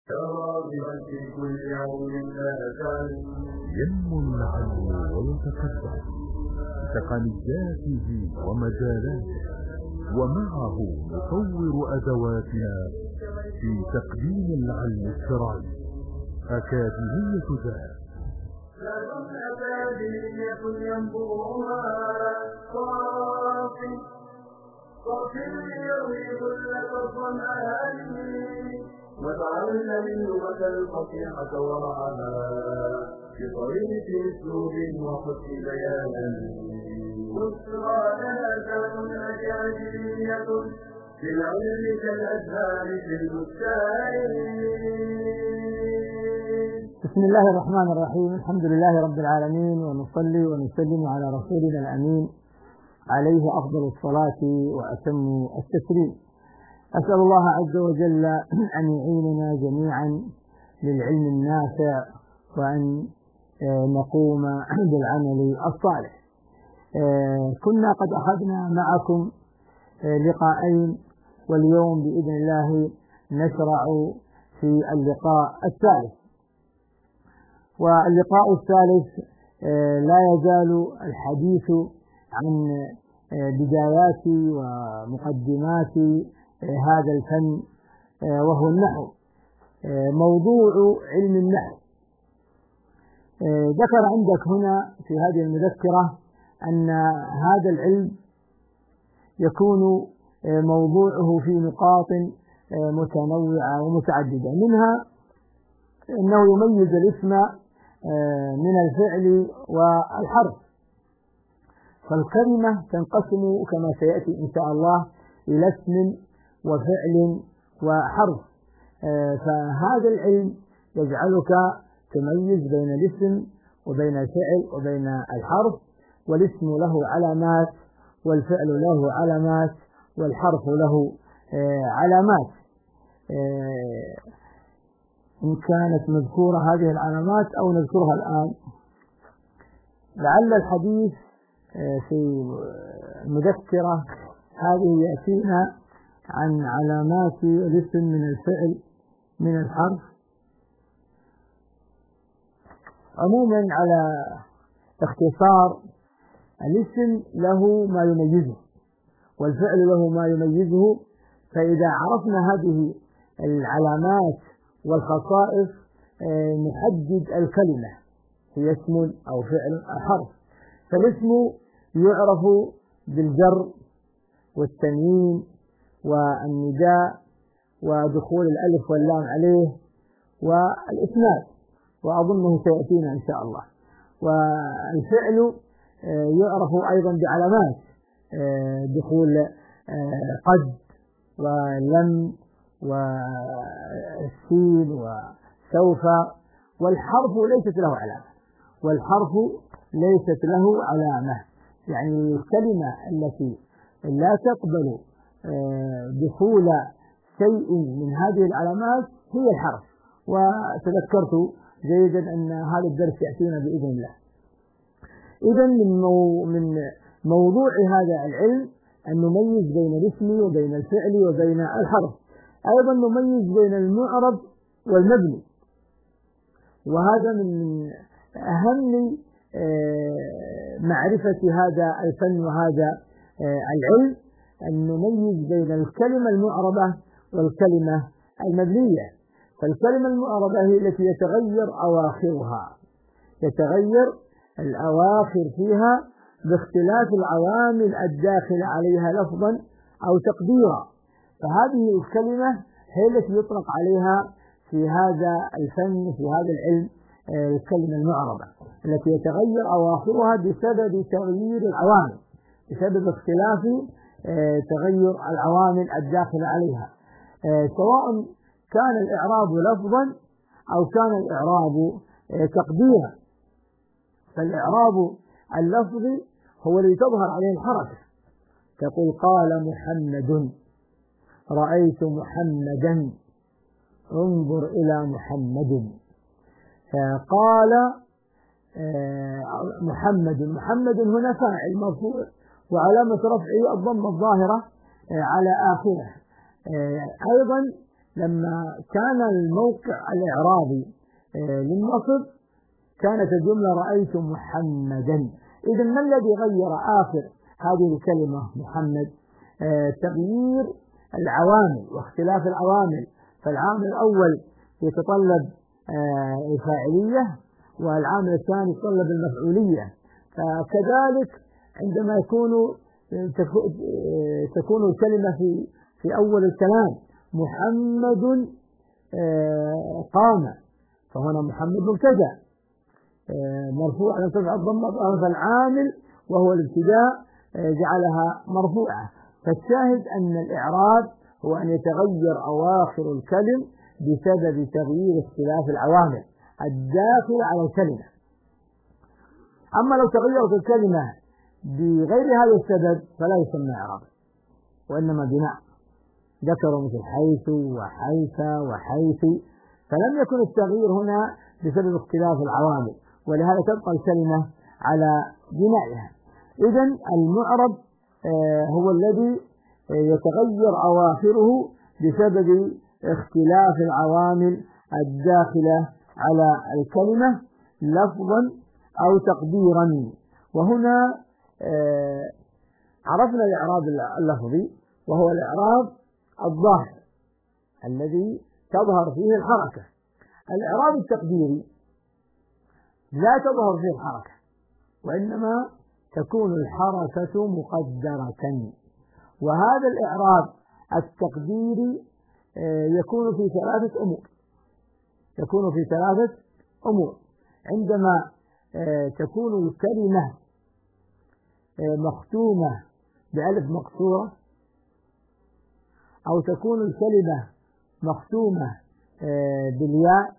راغبا في كل يوم ثلاثان ينمو العلم ويتقدم بتقنياته ومجالاته، ومعه نطور أدواتنا في تقديم العلم الشرعي. أكاديمية ذات لكن أكاديمية ينبوها صافي يروي كل الظمآن وتعلم اللغة الفصيحة ورعاها بطريق أسلوب وحسن بيان. بشرى لنا ذات أكاديمية بالعلم كالأزهار في البستان. بسم الله الرحمن الرحيم. الحمد لله رب العالمين، ونصلي ونسلم على رسولنا الأمين عليه أفضل الصلاة وأتم التسليم. أسأل الله عز وجل أن يعيننا جميعا للعلم النافع، وأن نقوم بالعمل الصالح. كنا قد أخذنا معكم لقاءين، واليوم بإذن الله نشرع في اللقاء الثالث. واللقاء الثالث لا يزال الحديث عن بدايات ومقدمات هذا الفن، وهو النحو. موضوع علم النحو. ذكر عندك هنا في هذه المذكرة أن هذا العلم يكون موضوعه في نقاط متنوعة ومتعددة، منها أنه يميز الاسم من الفعل والحرف. فالكلمة تنقسم كما سيأتي إن شاء الله إلى اسم وفعل وحرف. فهذا العلم يجعلك تميز بين الاسم وبين الفعل وبين الحرف، والاسم له علامات، والفعل له علامات، والحرف له علامات. إن كانت مذكورة هذه العلامات أو نذكرها الآن. لعل الحديث في المذكرة هذه يأتينا عن علامات الاسم من الفعل من الحرف. عموما على اختصار، الاسم له ما يميزه والفعل له ما يميزه. فإذا عرفنا هذه العلامات والخصائص نحدد الكلمة هي اسم أو فعل أو حرف. فالاسم يعرف بالجر والتنوين والنداء ودخول الألف واللام عليه والإسناد، وأظنه سيأتينا إن شاء الله. والفعل يعرف أيضا بعلامات دخول قد ولم والسين وسوف. والحرف ليست له علامة، يعني الكلمة التي لا تقبل دخول شيء من هذه العلامات هي الحرف. وتذكرت جيدا أن هذا الدرس يأتينا بإذن الله. إذن من موضوع هذا العلم أن نميز بين الاسم وبين الفعل وبين الحرف. أيضا نميز بين المعرب والمبني، وهذا من أهم معرفة هذا الفن وهذا العلم، أن نميز بين الكلمة المعربة والكلمة المبنية. فالكلمة المعربة هي التي يتغير الأواخر فيها باختلاف العوامل الداخل عليها لفظا أو تقديرا. فهذه الكلمة هي التي يطلق عليها في هذا الفن في هذا العلم الكلمة المعربة، التي يتغير أواخرها بسبب تغيير العوامل، بسبب اختلاف تغير العوامل الداخل عليها، سواء كان الإعراب لفظا أو كان الإعراب تقديرا. فالإعراب اللفظي هو الذي تظهر عليه الحركة، تقول قال محمد، رأيت محمدا، انظر إلى محمد. قال محمد هنا فاعل مرفوع، وعلامة رفعه الضمة الظاهرة على آخره. أيضا لما كان الموقع الإعرابي للنصب كانت الجملة رأيت محمدا. إذا ما الذي غير آخر هذه الكلمة محمد؟ تغيير العوامل واختلاف العوامل. فالعامل الأول يتطلب الفاعلية، والعامل الثاني يتطلب المفعولية. فكذلك عندما تكون الكلمة في أول الكلام محمد قام، فهنا محمد مبتدأ مرفوع على رفع الضمة، فالعامل وهو الابتداء جعلها مرفوعة. فالشاهد أن الإعراب هو أن يتغير أواخر الكلم بسبب تغيير اختلاف العوامل الداخلة على الكلمة. أما لو تغيرت الكلمة بغير هذا السبب فلا يسمى إعراب، وإنما بناء. ذكروا مثل حيث وحيث وحيث، فلم يكن التغيير هنا بسبب اختلاف العوامل، ولهذا تبقى الكلمة على بنائها. إذن المعرب هو الذي يتغير أواخره بسبب اختلاف العوامل الداخلة على الكلمة لفظا أو تقديرا. وهنا عرفنا الإعراب اللفظي، وهو الإعراب الظاهر الذي تظهر فيه الحركة. الإعراب التقديري لا تظهر فيه الحركة، وإنما تكون الحركة مقدرة. وهذا الإعراب التقديري يكون في ثلاثة أمور. عندما تكون الكلمة مختومة بألف مقصورة، أو تكون الكلمة مختومة بالياء،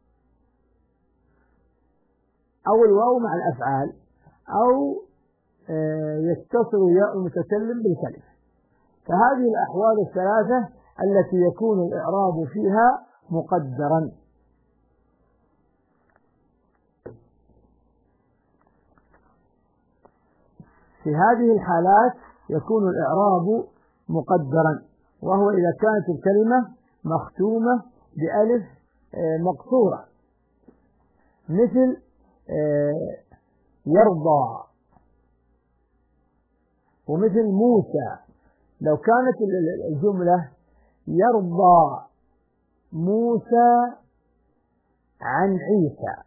أو الواو مع الأفعال، أو يتصل ياء المتكلم بالكلمة. فهذه الأحوال الثلاثة التي يكون الإعراب فيها مقدرا. في هذه الحالات يكون الإعراب مقدرا، وهو إذا كانت الكلمة مختومة بألف مقصورة، مثل يرضى، ومثل موسى. لو كانت الجملة يرضى موسى عن عيسى،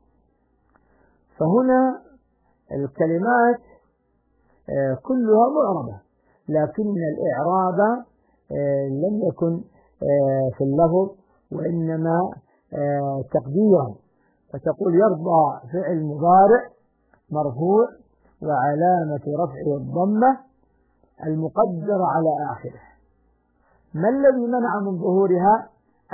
فهنا الكلمات كلها معربة، لكن الإعراب لم يكن في اللفظ، وإنما تقديرا. فتقول يرضى فعل مضارع مرفوع وعلامة رفعه الضمة المقدرة على آخره. ما الذي منع من ظهورها؟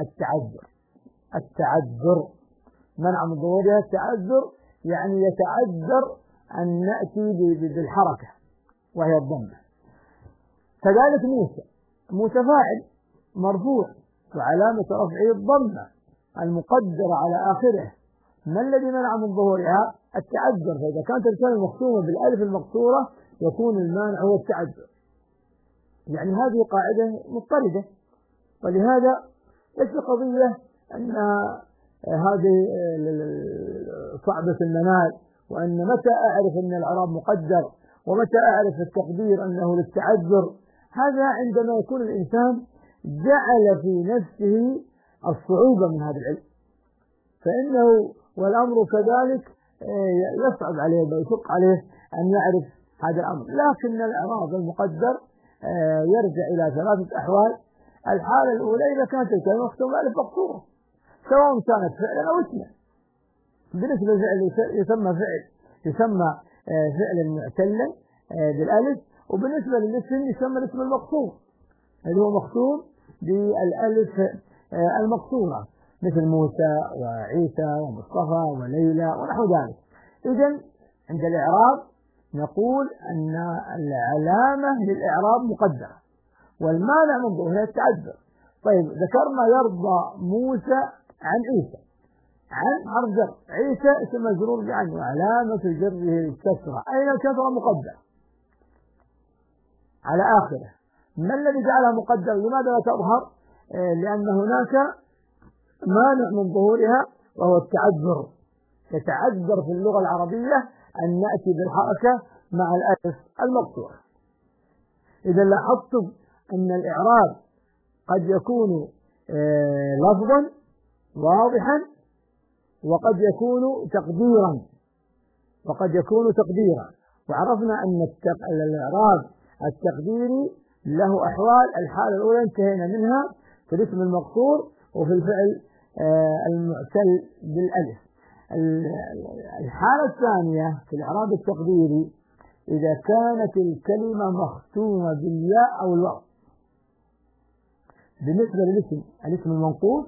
التعذر. منع من ظهورها التعذر، يعني يتعذر أن نأتي بالحركة وهي الضمة. كذلك موسى فاعل مرفوع وعلامة رفعه الضمة المقدرة على آخره. ما الذي منع من ظهورها؟ التعذر. فإذا كانت الكلمة مختومة بالألف المقصورة يكون المانع هو التعذر. يعني هذه قاعدة مضطردة، ولهذا ليس قضية أن هذه صعبة المنال، وأن متى أعرف أن الإعراب مقدر ومتى أعرف التقدير أنه للتعذر. هذا عندما يكون الإنسان جعل في نفسه الصعوبة من هذا العلم، فإنه والأمر كذلك يصعب عليه ويشق عليه أن يعرف هذا الأمر. لكن الإعراب المقدر يرجع إلى ثلاثة أحوال. الحالة الأولى إذا كانت الكلمة مختومة بألف مقصورة، سواء كانت فعلا أو اسما. بالنسبة للفعل يسمى فعلا معتلا بالألف، وبالنسبة للاسم يسمى الاسم المقصور اللي هو مختوم بالألف المقصورة، مثل موسى وعيسى ومصطفى وليلى ونحو ذلك. إذن عند الإعراب نقول أن العلامة للإعراب مقدرة، والمانع من ظهورها التعذر. طيب، ذكرنا يرضى موسى عن عيسى، عن حرف جر، عيسى اسم مجرور بعن وعلامة جره الكسرة. أين الكسرة؟ مقدرة على آخره. ما الذي جعلها مقدرة؟ لماذا لا تظهر؟ لأن هناك مانع من ظهورها وهو التعذر. يتعذر في اللغة العربية أن نأتي بالحركة مع الألف المقصورة. إذا لاحظتم أن الإعراب قد يكون لفظا واضحا وقد يكون تقديرا وعرفنا أن الإعراب التقديري له أحوال. الحالة الأولى انتهينا منها في الاسم المقصور وفي الفعل المعتل بالألف. الحالة الثانية في الإعراب التقديري إذا كانت الكلمة مختومة بالياء أو الواو. بالنسبة الاسم المنقوص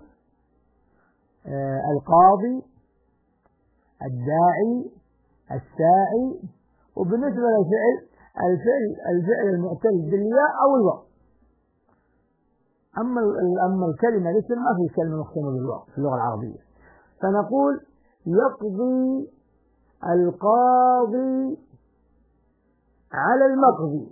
القاضي، الداعي، الساعي. وبالنسبة للفعل الفعل المعتل بالياء أو الواو. أما الكلمة الاسم ما في كلمة مختومة بالواو في اللغة العربية. فنقول يقضي القاضي على المقضي.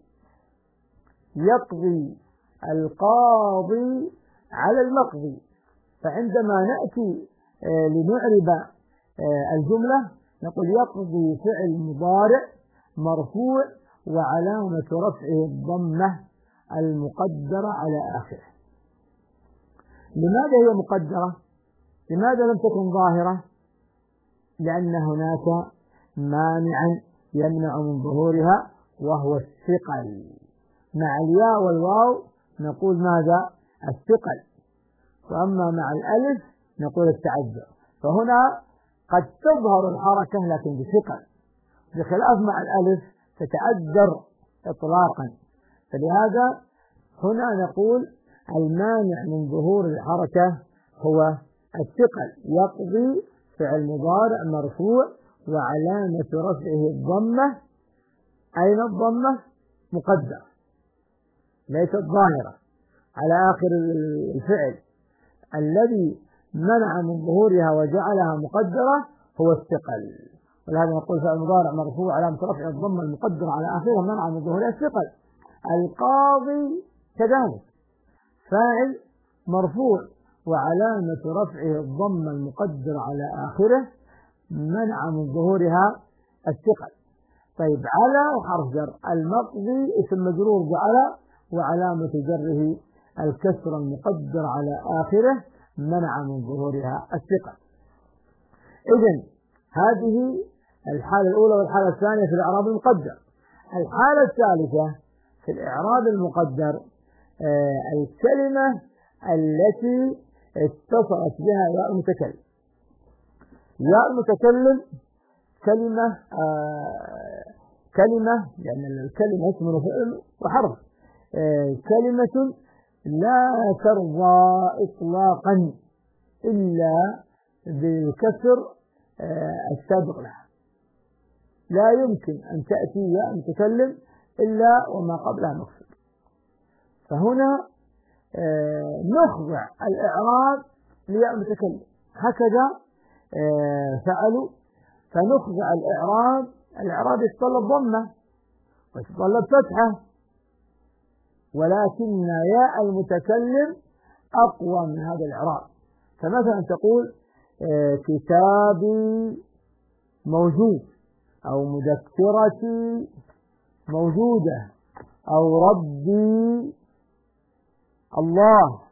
يقضي القاضي على المقضي. فعندما نأتي لنعرب الجملة نقول يقضي فعل مضارع مرفوع وعلامة رفعه الضمة المقدرة على آخره. لماذا هي مقدرة؟ لماذا لم تكن ظاهرة؟ لأن هناك مانعا يمنع من ظهورها وهو الثقل. مع الياء والواو نقول ماذا؟ الثقل. وأما مع الألف نقول التعذر. فهنا قد تظهر الحركة لكن بثقل، بخلاف مع الألف تتعذر إطلاقا. فلهذا هنا نقول المانع من ظهور الحركة هو الثقل. يقضي فعل مضارع مرفوع وعلامة رفعه الضمة. أين الضمة؟ مقدرة ليست ظاهرة على آخر الفعل. الذي منع من ظهورها وجعلها مقدرة هو الثقل. ولهذا نقول فعل مضارع مرفوع علامة رفعه الضمة المقدرة على آخره منع من ظهورها الثقل. القاضي كذلك فاعل مرفوع وعلامة رفعه الضمة المقدرة على آخره منع من ظهورها الثقل. طيب على وحرف جر. المقضي اسم مجرور بعلى وعلامة جره الكسر المقدر على آخره منع من ظهورها الثقل. إذن هذه الحالة الأولى والحالة الثانية في الإعراب المقدر. الحالة الثالثة في الإعراب المقدر الكلمة التي اتصلت بها ياء المتكلم. ياء المتكلم كلمة لأن الكلمة اسم وفعل وحرف. كلمة لا ترضى إطلاقا إلا بكسر السابق لها. لا يمكن أن تأتي ياء المتكلم إلا وما قبلها مكسور. فهنا نخضع الإعراب لياء المتكلم. هكذا فعلوا. فنخضع الإعراب يتطلب ضمة ويتطلب فتحة، ولكن ياء المتكلم أقوى من هذا الإعراب. فمثلا تقول كتابي موجود أو مذكرتي موجودة أو ربي الله.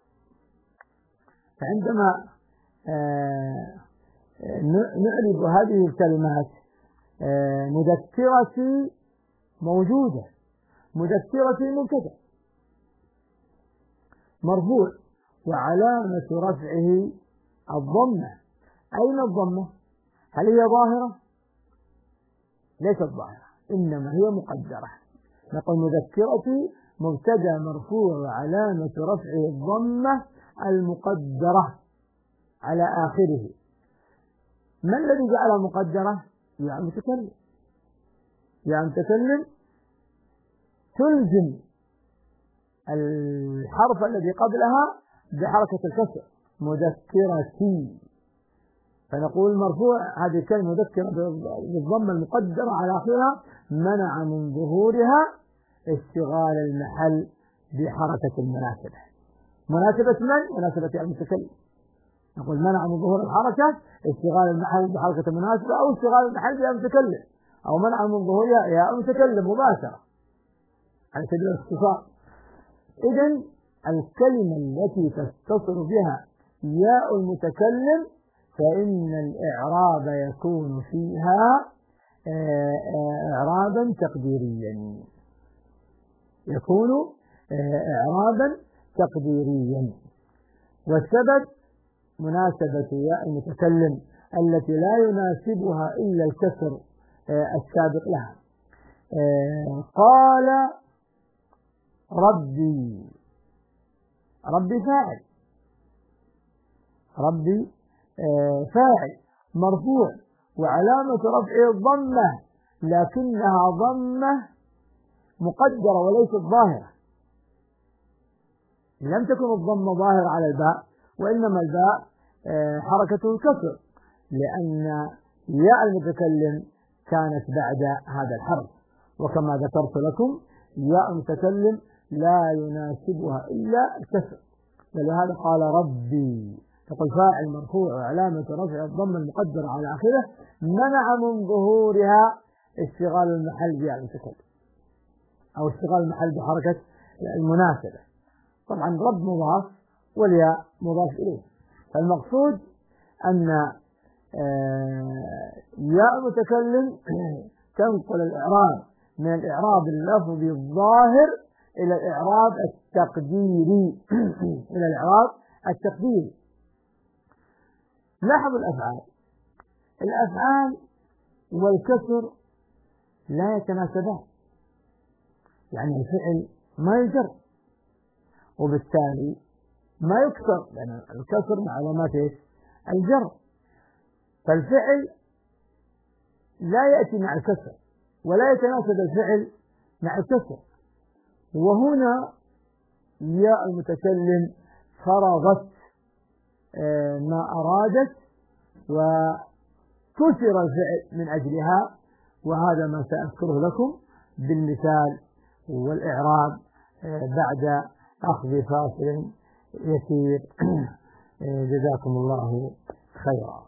فعندما نعرب هذه الكلمات مذكرتي موجودة. مذكرتي مبتدأ مرفوع وعلامة رفعه الضمة. أين الضمة؟ هل هي ظاهرة؟ ليست ظاهرة إنما هي مقدرة. نقول مذكرتي مبتدأ مرفوع وعلامة رفعه الضمة المقدرة على آخره. ما الذي جعلها مقدرة؟ ياء المتكلم. ياء المتكلم تلزم الحرف الذي قبلها بحركة الكسر مذكرتي. فنقول مرفوع هذه الكلمة مذكرة بالضمة المقدرة على آخرها منع من ظهورها اشتغال المحل بحركة المناسبة. مناسبة من؟ مناسبة المتكلم. نقول منع من ظهور الحركة اشتغال المحل بحركة مناسبة أو اشتغال المحل بها المتكلم، أو منع من ظهور يا المتكلم مباشرة على سبيل الاختصار. إذن الكلمة التي تتصل بها ياء المتكلم فإن الإعراب يكون فيها إعرابا تقديريا، يكون إعرابا تقديريا. والسبب مناسبة ياء المتكلم التي لا يناسبها إلا الكسر السابق لها. قال ربي، ربي فاعل، ربي فاعل مرفوع وعلامة رفعه الضمة، لكنها ضمة مقدرة وليست ظاهرة. لم تكن الضمة ظاهرة على الباء، وإنما الباء حركته الكسر، لأن ياء المتكلم كانت بعد هذا الحرف. وكما ذكرت لكم ياء المتكلم لا يناسبها إلا الكسر، ولهذا قال ربي. تقول فاعل مرفوع وعلامة رفع الضمة المقدرة على آخره، منع من ظهورها اشتغال المحل بياء المتكلم أو اشتغال المحل بحركة المناسبة. طبعا رب مضاف والياء مضاف إليه، فالمقصود أن ياء المتكلم تنقل الإعراب من الإعراب اللفظي الظاهر إلى الإعراب التقديري إلى الإعراب التقديري. لاحظوا الأفعال والكسر لا يتناسبان، يعني الفعل ما يجر وبالتالي ما يكسر، لأن الكسر مع علامات الجر، فالفعل لا يأتي مع الكسر ولا يتناسب الفعل مع الكسر. وهنا ياء المتكلم فرضت ما أرادت وكسر الفعل من أجلها، وهذا ما سأذكره لكم بالمثال والإعراب بعد أخذ فاصل يسير. جزاكم الله خيرا.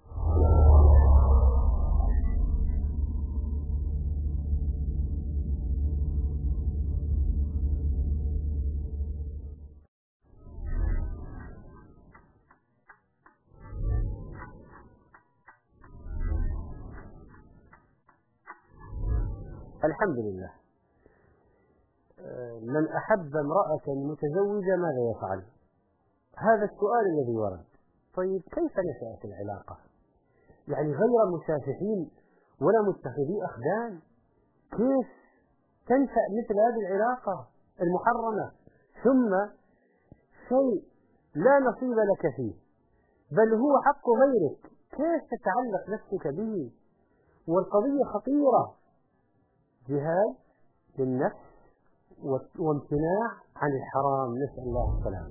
الحمد لله. من أحب امرأة متزوجة ماذا يفعل؟ هذا السؤال الذي ورد. طيب كيف نشأت العلاقة؟ يعني غير مسافحين ولا متخذي أخدان، كيف تنشأ مثل هذه العلاقة المحرمة؟ ثم شيء لا نصيب لك فيه، بل هو حق غيرك، كيف تتعلق نفسك به؟ والقضية خطيرة، جهاد للنفس وامتناع عن الحرام، نسأل الله السلامة.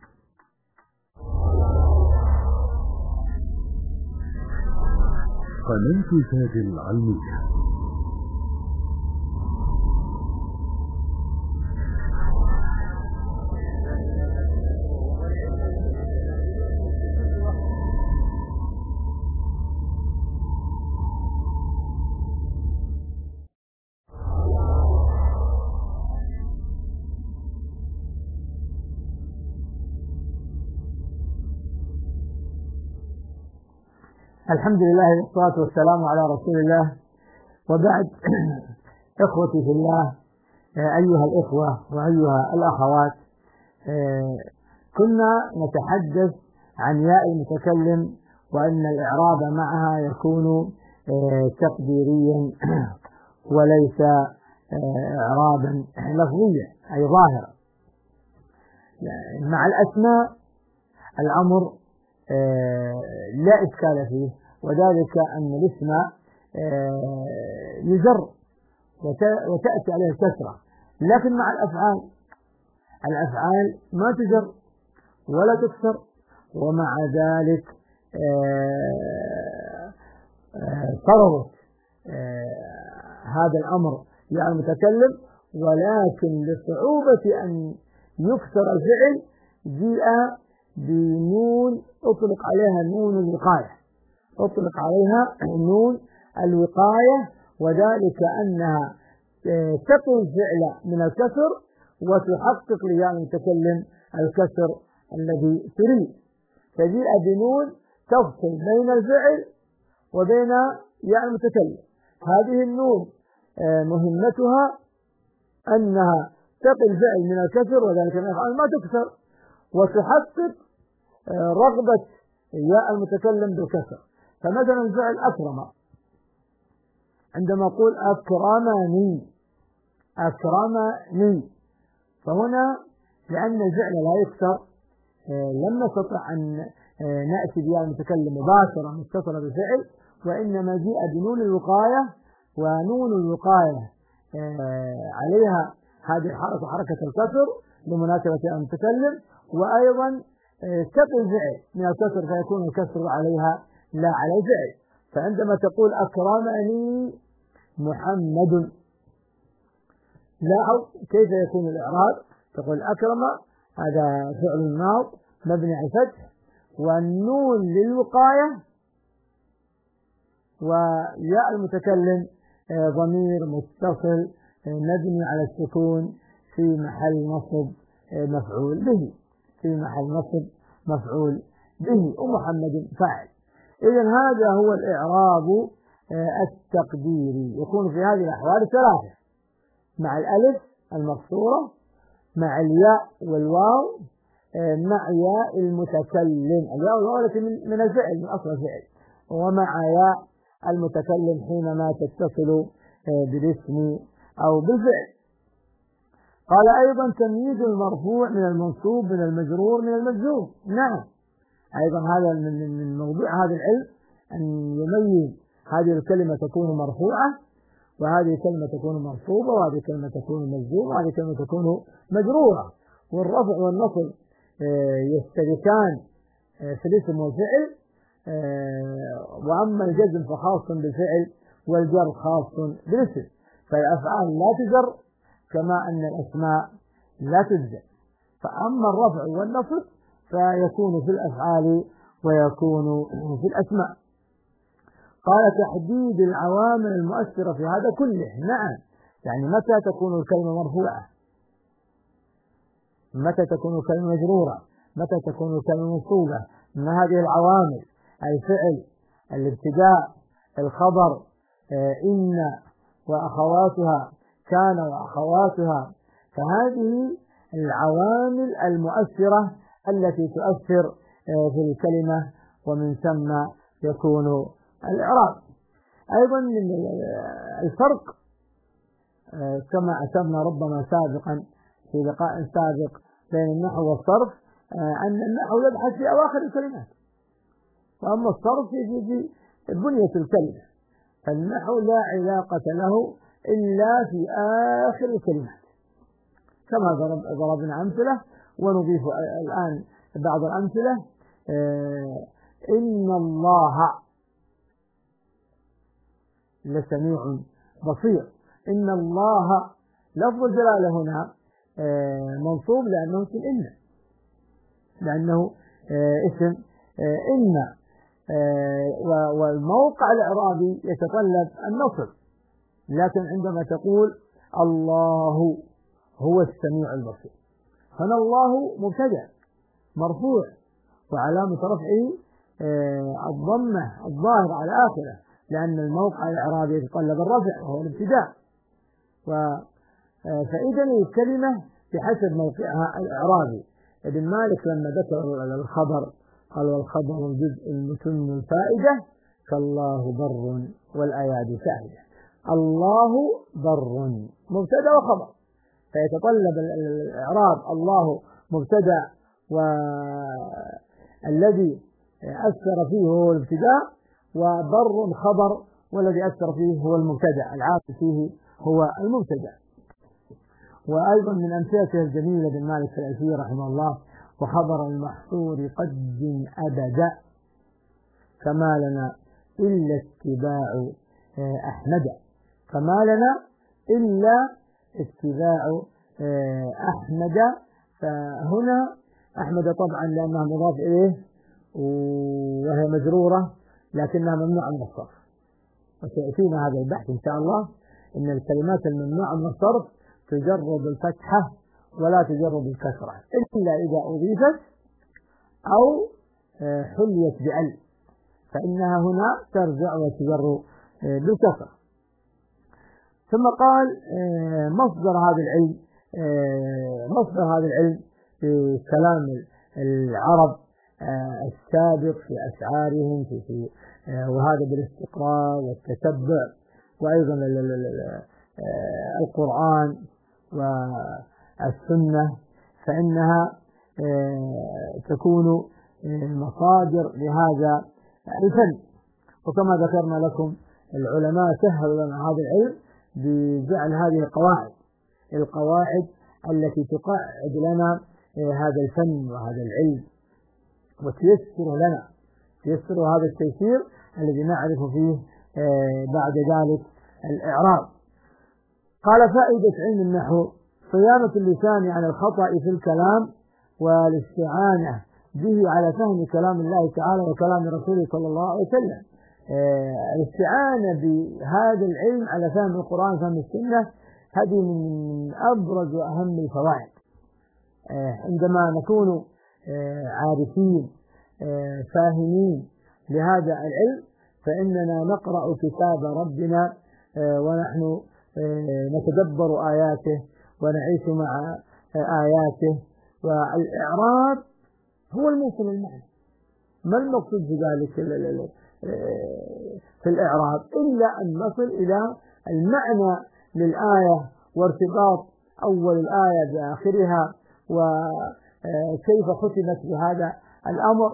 قناة زاد العلمية. الحمد لله والصلاة والسلام على رسول الله، وبعد. إخوتي في الله، أيها الإخوة وأيها الأخوات، كنا نتحدث عن ياء المتكلم وأن الإعراب معها يكون تقديريا وليس إعرابا لفظيا أي ظاهرا. مع الأسماء الأمر لا إشكال فيه، وذلك أن الاسم يجر وتأتي عليه الكسرة، لكن مع الأفعال ما تجر ولا تكسر، ومع ذلك فرضت هذا الأمر يعني المتكلم، ولكن لصعوبة أن يكسر الفعل جيء بنون أطلق عليها نون الوقاية، أطلق عليها نون الوقاية، وذلك أنها تقي الفعل من الكسر وتحقق لياء المتكلم الكسر الذي تريد، فجيء بنون تفصل بين الفعل وبين ياء المتكلم. هذه النون مهمتها أنها تقي الفعل من الكسر، وذلك من الأفعال ما تكسر، وتحقق رغبة ياء المتكلم بالكسر. فمثلا الفعل أكرم، عندما أقول أكرمني أكرمني، فهنا لأن الفعل لا يكسر لم نستطع أن نأتي بياء المتكلم مباشرة متصلة بالفعل، وإنما جيء بنون الوقاية، ونون الوقاية عليها هذه الحركة حركة الكسر لمناسبة المتكلم، وأيضا تقي الفعل من الكسر فيكون الكسر عليها لا على الفعل. فعندما تقول أكرمني محمد، لاحظ كيف يكون الإعراب. تقول أكرم هذا فعل ماض مبني على الفتح، والنون للوقاية، وياء المتكلم ضمير متصل مبني على السكون في محل نصب مفعول به، في محل نصب مفعول به، ومحمد فاعل. إذن هذا هو الإعراب التقديري، يكون في هذه الأحوال الثلاثة: مع الألف المقصورة، مع الياء والواو، مع ياء المتكلم، الياء والواو التي من الفعل من أصل الفعل، ومع ياء المتكلم حينما تتصل بالاسم أو بالفعل. قال أيضا تمييز المرفوع من المنصوب من المجرور من المجزوم. نعم، أيضا هذا من موضوع هذا العلم أن يميز هذه الكلمة تكون مرفوعة، وهذه الكلمة تكون منصوبة، وهذه الكلمة تكون مجزومة، وهذه الكلمة تكون مجرورة. والرفع والنصب يشتركان في الاسم والفعل، وأما الجزم فخاص بالفعل والجر خاص بالاسم. فالأفعال لا تجر كما أن الأسماء لا تجزم. فأما الرفع والنصب فيكون في الأفعال ويكون في الأسماء. قال تحديد العوامل المؤثرة في هذا كله. نعم، يعني متى تكون الكلمة مرفوعة، متى تكون الكلمة مجرورة، متى تكون الكلمة منصوبة، من هذه العوامل: الفعل، الابتداء، الخبر، إن وأخواتها، كان وأخواتها. فهذه العوامل المؤثرة التي تؤثر في الكلمة، ومن ثم يكون الإعراب. أيضا الفرق كما أشرنا ربما سابقا في لقاء سابق بين النحو والصرف، أن النحو يبحث في أواخر الكلمات، وأما الصرف في بنية الكلمة. فالنحو لا علاقة له إلا في آخر الكلمات، كما ضربنا أمثلة، ونضيف الآن بعض الأمثلة. إن الله لسميع بصير. إن الله لفظ الجلالة هنا منصوب لأنه اسم إن، لأنه اسم إن، والموقع الإعرابي يتطلب النصب. لكن عندما تقول الله هو السميع البصير، هنا الله مبتدأ مرفوع، وعلامة رفعه الضمة الظاهرة على آخره، لأن الموقع الإعرابي يتطلب الرفع وهو الابتداء. فإذا الكلمة بحسب موقعها الإعرابي. ابن مالك لما ذكر الخبر قال: والخبر الجزء المتم الفائدة كالله بر والأيادي سائدة. الله بر مبتدأ وخبر، فيتطلب الإعراب الله مبتدأ، والذي أثر فيه هو الابتداء، وبر خبر، والذي أثر فيه هو المبتدأ، العاطف فيه هو المبتدأ. وأيضا من أمثلته الجميلة بن مالك في الألفية رحمه الله: وخبر المحصور قد أبدا كما لنا إلا اتباع أحمد. كما لنا إلا اتباع أحمد. فهنا أحمد طبعا لأنها مضاف إليه وهي مجرورة لكنها ممنوعة من الصرف، وسيأتينا هذا البحث إن شاء الله إن الكلمات الممنوعة من الصرف تجر بالفتحة ولا تجر بالكسرة إلا إذا أضيفت أو حليت بأل، فإنها هنا ترجع وتجر بالكسرة. ثم قال مصدر هذا العلم في كلام العرب السابق في أشعارهم في وهذا بالاستقراء والتتبع، وأيضا القرآن والسنة، فإنها تكون مصادر لهذا الفن. وكما ذكرنا لكم العلماء سهلوا لنا هذا العلم بجعل هذه القواعد التي تقعد لنا هذا الفن وهذا العلم، وتيسر هذا التيسير الذي نعرف فيه بعد ذلك الإعراب. قال فائدة علم النحو صيانة اللسان عن الخطأ في الكلام والاستعانة به على فهم كلام الله تعالى وكلام رسوله صلى الله عليه وسلم. الاستعانة بهذا العلم على فهم القرآن وفهم السنة هذه من أبرز وأهم الفوائد. عندما نكون عارفين فاهمين لهذا العلم فإننا نقرأ كتاب ربنا ونحن نتدبر آياته ونعيش مع آياته، والإعراب هو الموصل المعنى. ما المقصود بذلك في الإعراب إلا أن نصل إلى المعنى للآية وارتباط أول الآية بآخرها وكيف ختمت بهذا الأمر.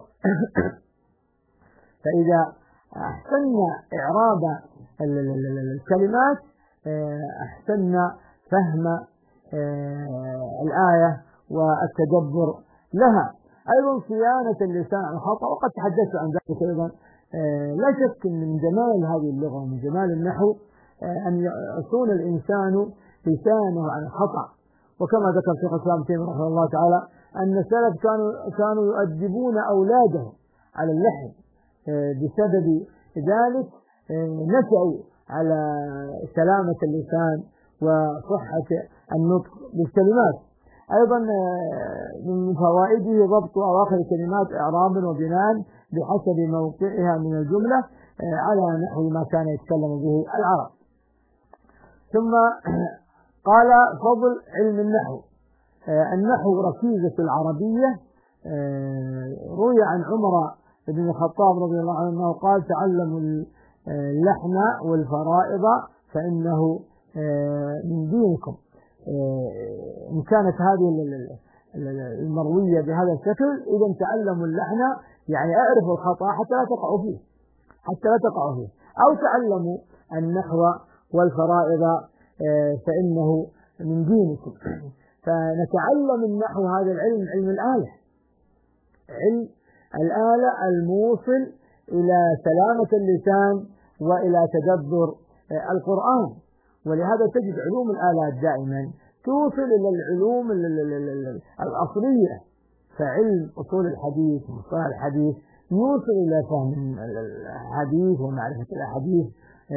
فإذا أحسننا إعراب الكلمات أحسننا فهم الآية والتدبر لها. أيضا صيانة اللسان عن الخطأ، وقد تحدثت عن ذلك أيضا. لا شك من جمال هذه اللغة ومن جمال النحو أن يصون الإنسان لسانه عن الخطأ. وكما ذكر شيخ الإسلام ابن تيمية رحمه الله تعالى أن السلف كانوا يؤدبون أولادهم على اللحن، بسبب ذلك نشأوا على سلامة اللسان وصحة النطق بالكلمات. أيضا من فوائده ضبط أواخر الكلمات إعرابا وبناء بحسب موقعها من الجملة على نحو ما كان يتكلم به العرب. ثم قال فضل علم النحو. النحو ركيزة العربية. روي عن عمر بن الخطاب رضي الله عنه أنه قال تعلموا اللحن والفرائض فإنه من دينكم. إن كانت هذه المروية بهذا الشكل إذا تعلموا اللحن يعني أعرفوا الخطأ حتى لا تقعوا فيه، أو تعلموا النحو والفرائض فإنه من دينكم. فنتعلم النحو هذا العلم، علم الآلة، علم الآلة الموصل إلى سلامة اللسان وإلى تدبر القرآن. ولهذا تجد علوم الآلات دائما توصل إلى العلوم الأصلية. فعلم أصول الحديث ومصطلح الحديث يوصل إلى فهم الحديث ومعرفة الأحاديث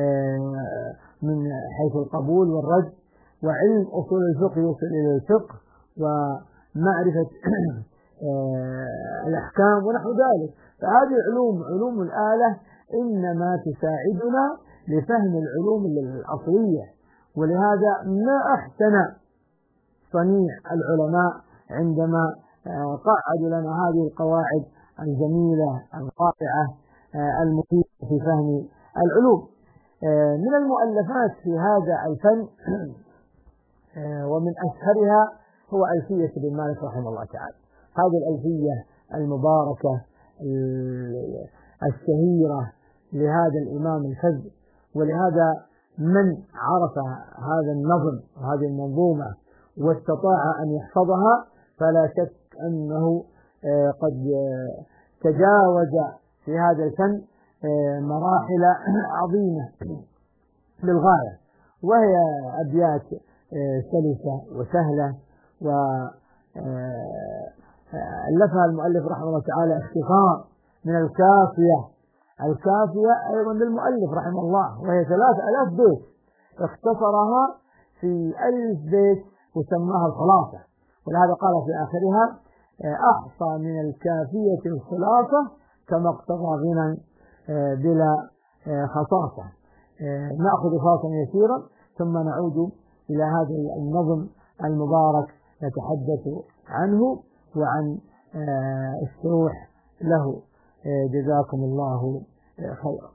من حيث القبول والرد. وعلم أصول الفقه يوصل إلى الفقه ومعرفة الأحكام ونحو ذلك. فهذه علوم الآلة إنما تساعدنا لفهم العلوم الأصلية. ولهذا ما أحسن صنيع العلماء عندما قعدوا لنا هذه القواعد الجميلة القاطعة المفيدة في فهم العلوم. من المؤلفات في هذا الفن ومن أشهرها هو ألفية بن مالك رحمه الله تعالى. هذه الألفية المباركة الشهيرة لهذا الإمام الفذ. ولهذا من عرف هذا النظم وهذه المنظومة واستطاع أن يحفظها فلا شك أنه قد تجاوز في هذا الفن مراحل عظيمة للغاية، وهي أبيات سلسة وسهلة ألفها المؤلف رحمه الله تعالى اختصار من الكافية أيضا للمؤلف رحمه الله، وهي 3000 بيت، اختصرها في 1000 بيت وسماها الخلاصة، ولهذا قال في آخرها أحصى من الكافية الخلاصة كما اقتضى غنى بلا خصاصة. نأخذ فاصلا يسيرا ثم نعود إلى هذا النظم المبارك نتحدث عنه وعن الشروح له. جزاكم الله خيرا.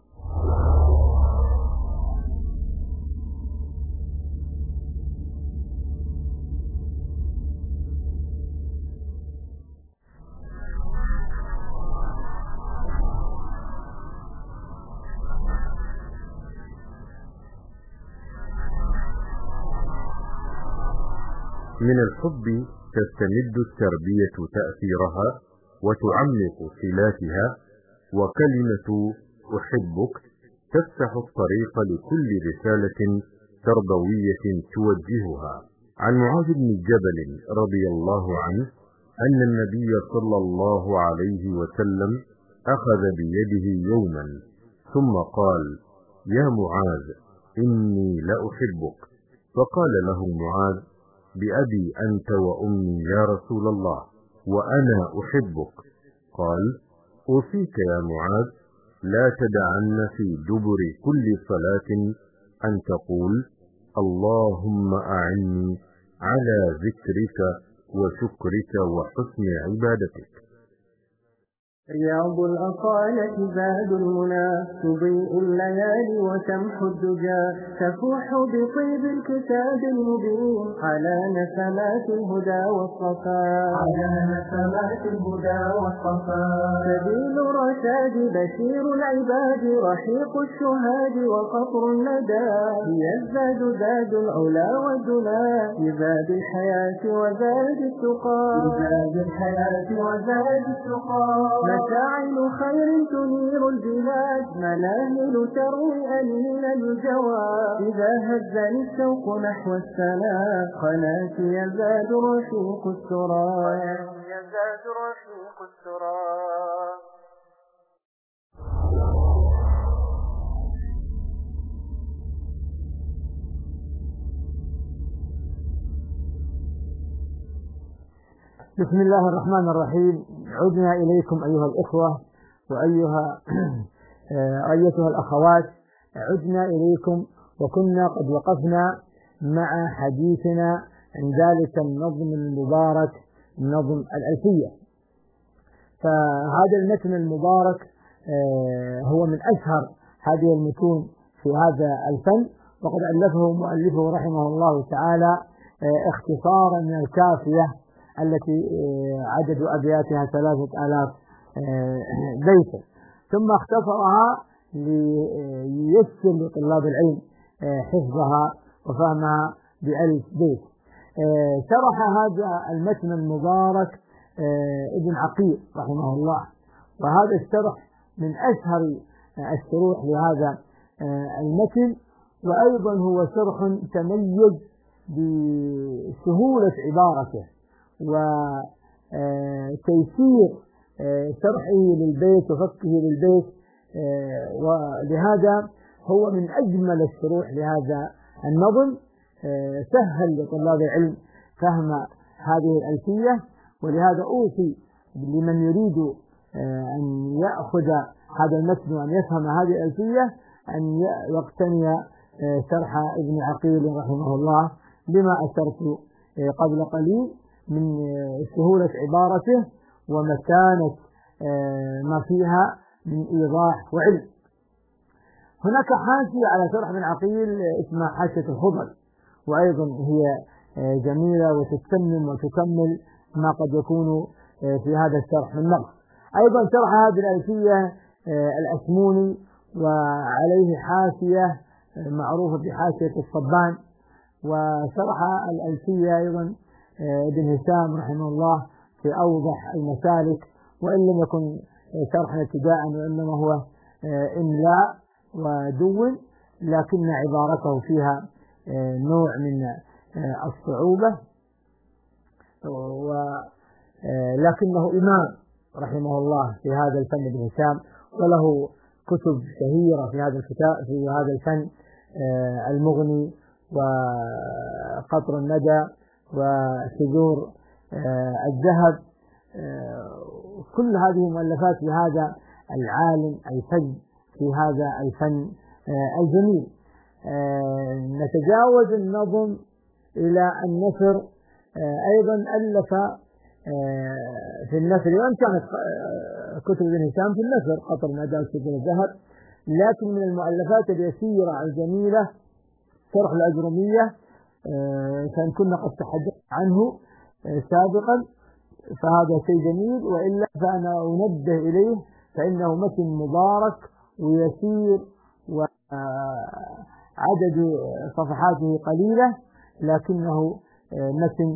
من الحب تستمد التربية تأثيرها وتعمق صلاتها، وكلمة أحبك تفتح الطريق لكل رسالة تربوية توجهها. عن معاذ بن جبل رضي الله عنه أن النبي صلى الله عليه وسلم أخذ بيده يوما ثم قال: يا معاذ إني لأحبك. فقال له معاذ: بأبي أنت وأمي يا رسول الله، وأنا أحبك. قال: أوصيك يا معاذ لا تدعن في دبر كل صلاة أن تقول: اللهم أعني على ذكرك وشكرك وحسن عبادتك. رياض الأصالة زاد المنى، تضيء الليالي وتمحو الدجى، تفوح بطيب الكتاب المبين على نسمات الهدى والصفاء، سبيل الرشاد بشير العباد، رحيق الشهاد وقطر الندى، يزداد زاد العلا والدنا، بزاد الحياة وزاد التقى، مشاعل خير تنير البلاد، مناهل تروي أنين الجوى، إذا هزني الشوق نحو السماء، قناتي يزداد رشيق السرى. بسم الله الرحمن الرحيم. عدنا إليكم أيها الإخوة أيتها الأخوات، عدنا إليكم وكنا قد وقفنا مع حديثنا عن ذلك النظم المبارك، النظم الألفية. فهذا المتن المبارك هو من أشهر هذه المتون في هذا الفن، وقد ألفه مؤلفه رحمه الله تعالى اختصارا من الكافية التي عدد أبياتها 3000 بيتا، ثم اختصرها ليسر لطلاب العلم حفظها وفهمها ب1000 بيت. شرح هذا المتن المبارك ابن عقيل رحمه الله، وهذا الشرح من أشهر الشروح لهذا المتن، وأيضا هو شرح تميز بسهولة عبارته وتيسير شرحه للبيت وفكه للبيت، ولهذا هو من أجمل الشروح لهذا النظم. سهل لطلاب العلم فهم هذه الألفية، ولهذا أوصي لمن يريد أن يأخذ هذا المتن وأن يفهم هذه الألفية أن يقتني شرح ابن عقيل رحمه الله، لما أشرت قبل قليل من سهولة عبارته ومتانة ما فيها من إيضاح وعلم. هناك حاشية على شرح ابن عقيل اسمها حاشية الفضل، وأيضا هي جميلة وتتمم وتكمل ما قد يكون في هذا الشرح من نقص. أيضا شرح هذه الألفية الأسموني، وعليه حاشية معروفة بحاشية الصبان، وشرح الألفية أيضا ابن هشام رحمه الله في أوضح المسالك، وإن لم يكن شرحا ابتداء وإنما هو إملاء ودون، لكن عبارته فيها نوع من الصعوبة. لكنه إمام رحمه الله في هذا الفن ابن هشام، وله كتب شهيرة في هذا الفن، المغني وقطر الندى وشذور الذهب، كل هذه مؤلفات لهذا العالم الفذ في هذا الفن الجميل. نتجاوز النظم إلى النثر، أيضا ألف في النثر، وإن كانت كتب ابن هشام في النثر قطر الندى وشذور الذهب، لكن من المؤلفات اليسيرة الجميلة شرح الأجرمية، كان كنا قد تحدثنا عنه سابقا، فهذا شيء جميل، وإلا فأنا أنبه إليه فإنه متن مبارك ويسير، وعدد صفحاته قليلة، لكنه متن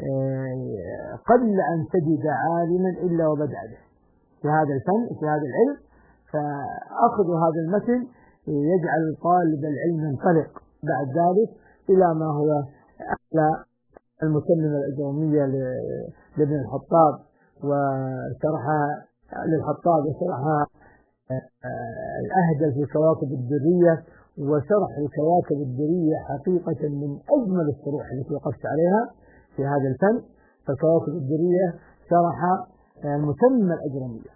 قل أن تجد عالما إلا وبدأ به في هذا الفن في هذا العلم. فأخذ هذا المتن يجعل طالب العلم ينطلق بعد ذلك إلى ما هو أعلى. المتممة الأجرومية لابن الحطاب وشرحها للحطاب، وشرحها الأهدل في كواكب الدرية، وشرح الكواكب الدرية حقيقة من أجمل الشروح التي وقفت عليها في هذا الفن. فالكواكب الدرية شرح المتممة الأجرومية.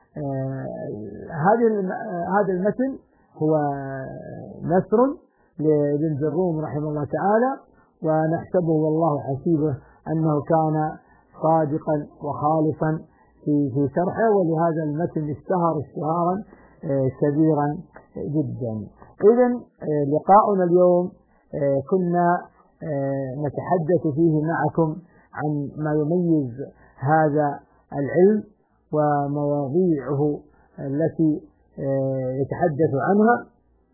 هذا المتن هو نثر لابن جروم رحمه الله تعالى، ونحسبه والله حسيبه أنه كان صادقا وخالصا في شرحه، ولهذا المتن اشتهر اشتهارا كبيرا جدا. إذن لقاؤنا اليوم كنا نتحدث فيه معكم عن ما يميز هذا العلم ومواضيعه التي يتحدث عنها،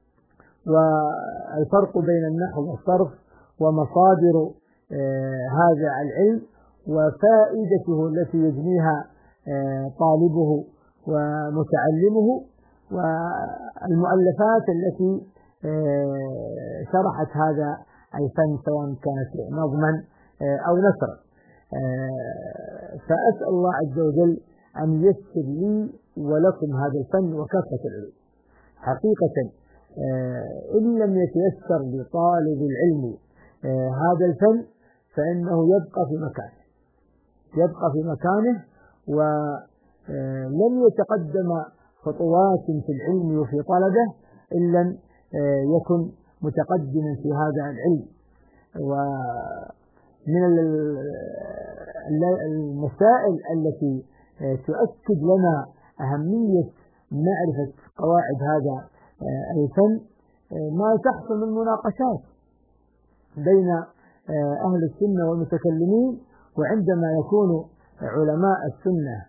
والفرق بين النحو والصرف، ومصادر هذا العلم، وفائدته التي يجنيها طالبه ومتعلمه، والمؤلفات التي شرحت هذا الفن سواء كانت نظما أو نثرا. فأسأل الله عز وجل أن ييسر لي ولكم هذا الفن وكافة العلوم. حقيقة إن لم يتيسر لطالب العلم هذا الفن فإنه يبقى في مكانه ولن يتقدم خطوات في العلم وفي طلبه إن لم يكن متقدما في هذا العلم. ومن المسائل التي تؤكد لنا أهمية معرفة قواعد هذا الفن ما تحصل من مناقشات بين أهل السنة والمتكلمين، وعندما يكون علماء السنة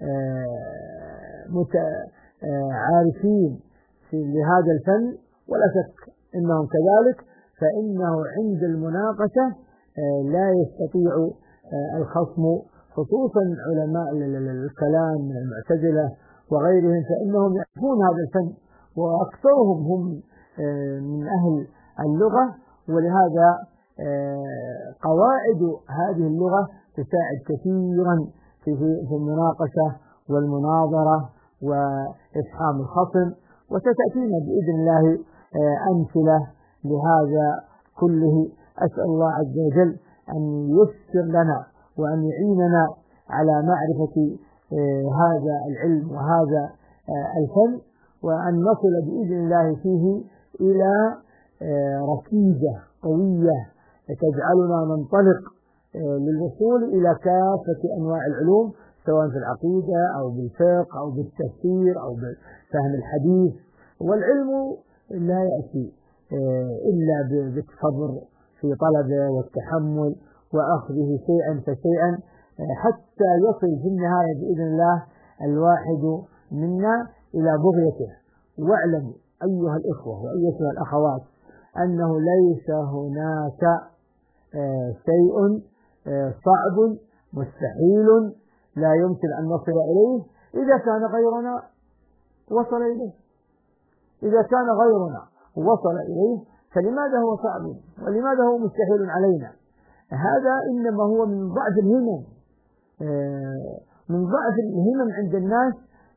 عارفين لهذا الفن ولا شك إنهم كذلك، فإنه عند المناقشة لا يستطيع الخصم، خصوصا علماء الكلام من المعتزلة وغيرهم، فإنهم يعرفون هذا الفن وأكثرهم هم من أهل اللغة، ولهذا قواعد هذه اللغة تساعد كثيرا في المناقشة والمناظرة وإفحام الخصم. وستأتينا بإذن الله أمثلة لهذا كله. أسأل الله عز وجل أن ييسر لنا وأن يعيننا على معرفة هذا العلم وهذا الفن، وأن نصل بإذن الله فيه إلى ركيزة قوية تجعلنا ننطلق للوصول إلى كافة أنواع العلوم، سواء في العقيدة أو بالفقه أو بالتفسير أو بفهم الحديث. والعلم لا يأتي إلا بالصبر في طلبه والتحمل وأخذه شيئا فشيئا حتى يصل في النهاية بإذن الله الواحد منا إلى بغيته. واعلموا أيها الإخوة وأيتها الأخوات أنه ليس هناك شيء صعب مستحيل لا يمكن أن نصل إليه إذا كان غيرنا وصل إليه. إذا كان غيرنا وصل إليه فلماذا هو صعب ولماذا هو مستحيل علينا؟ هذا إنما هو من ضعف الهمم من ضعف الهمم عند الناس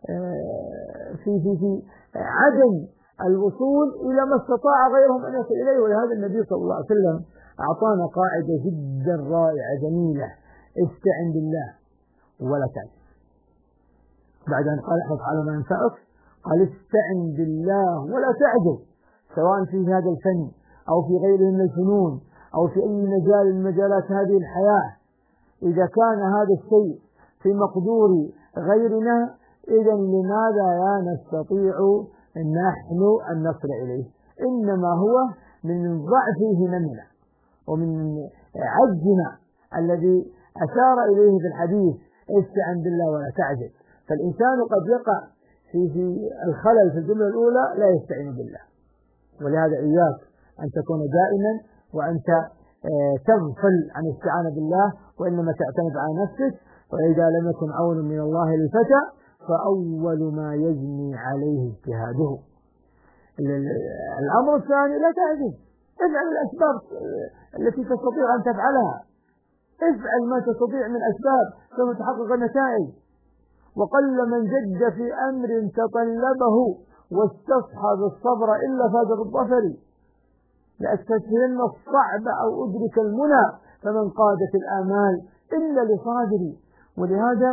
في عدم الوصول إلى ما استطاع غيرهم أن يصل إليه. ولهذا النبي صلى الله عليه وسلم أعطانا قاعدة جدا رائعة جميلة: استعن بالله ولا تعجز. بعد أن قال احرص على ما ينفعك قال استعن بالله ولا تعجز، سواء في هذا الفن أو في غيره من الفنون أو في أي مجال من مجالات هذه الحياة. إذا كان هذا الشيء في مقدور غيرنا، إذا لماذا لا نستطيع نحن أن نصل إليه؟ إنما هو من ضعف هممنا ومن عجزنا الذي أشار إليه في الحديث: استعن بالله ولا تعجز. فالإنسان قد يقع في الخلل في الجملة الأولى لا يستعين بالله. ولهذا إياك أن تكون دائما وأنت تغفل عن الاستعانة بالله، وإنما تعتمد على نفسك. وإذا لم يكن عون من الله للفتى فأول ما يجني عليه اجتهاده. الأمر الثاني: لا تعجز، افعل الأسباب التي تستطيع أن تفعلها، افعل ما تستطيع من أسباب ثم تحقق النتائج. وقل من جد في أمر تطلبه واستصحب الصبر إلا فاز بالظفر. لأستسهلن الصعب أو أدرك المنى فمن قادت الآمال إلا لصادري. ولهذا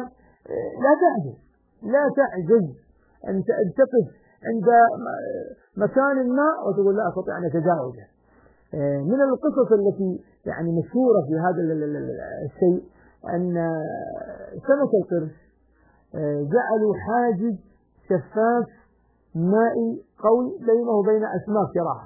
لا تعجز أن تقف عند مكان ما وتقول لا أستطيع أن أتجاوزه. من القصص التي يعني مشهورة في هذا الشيء أن سمك القرش جعلوا حاجز شفاف مائي قوي بينه وبين أسماك يراها،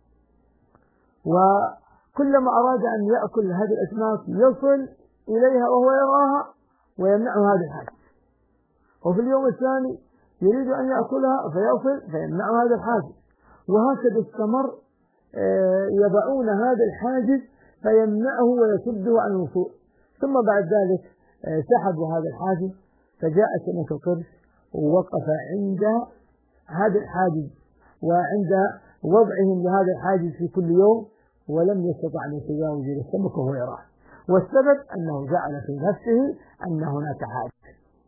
وكلما أراد أن يأكل هذه الأسماك يصل إليها وهو يراها ويمنعه هذا الحاجز، وفي اليوم الثاني يريد أن يأكلها فيصل فيمنعه هذا الحاجز، وهكذا استمر يضعون هذا الحاجز فيمنعه ويصده عن الوصول. ثم بعد ذلك سحبوا هذا الحاجز، فجاء سمك القرش ووقف عند هذا الحاجز وعند وضعهم لهذا الحاجز في كل يوم، ولم يستطع أن يتجاوز إلى السمك وهو يراه. والسبب أنه جعل في نفسه أن هناك حاجز،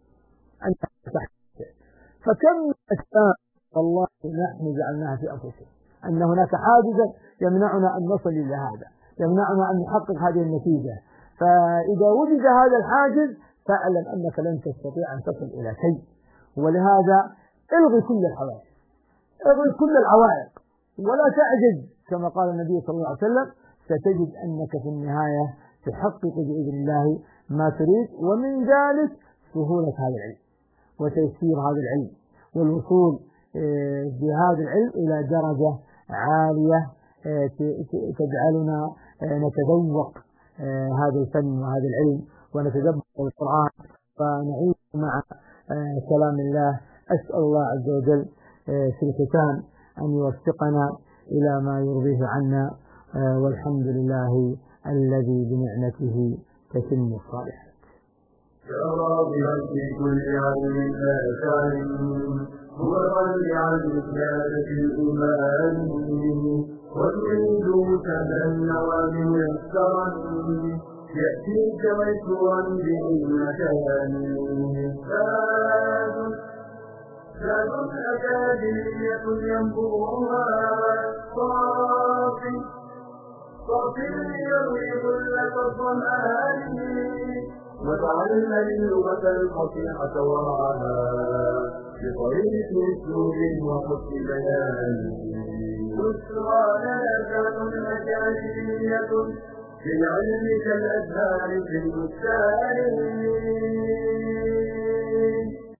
فكم من أسباب والله نحن جعلناها في أنفسنا، أن هناك حاجزا يمنعنا أن نصل إلى هذا، يمنعنا أن نحقق هذه النتيجة. فإذا وجد هذا الحاجز فاعلم أنك لن تستطيع أن تصل إلى شيء. ولهذا الغي كل الحواجز، الغي كل العوائق، ولا تعجز كما قال النبي صلى الله عليه وسلم: ستجد أنك في النهاية تحقق بإذن الله ما تريد. ومن ذلك سهولة هذا العلم وتيسير هذا العلم والوصول بهذا العلم إلى درجة عالية تجعلنا نتذوق هذا الفن وهذا العلم ونتدبر القرآن ونعيش مع كلام الله. أسأل الله عز وجل في الختام أن يوفقنا إلى ما يرضيه عنا، والحمد لله الذي بنعمته تتم الصالحات. يا راضيا في كل علم آثار هو الغني عن زيادة الإيمان، وتريد تمنى ميسرا يأتيك ميسورا بالمكان. زاد أكاديمية ينبوها صافي يروي ظلة الظمآن، وتعلم اللغة الفصيحة ورعاها بطريق أسلوب وحسن بيان. بشرى لنا أكاديمية في العلم كالأزهار في البستان.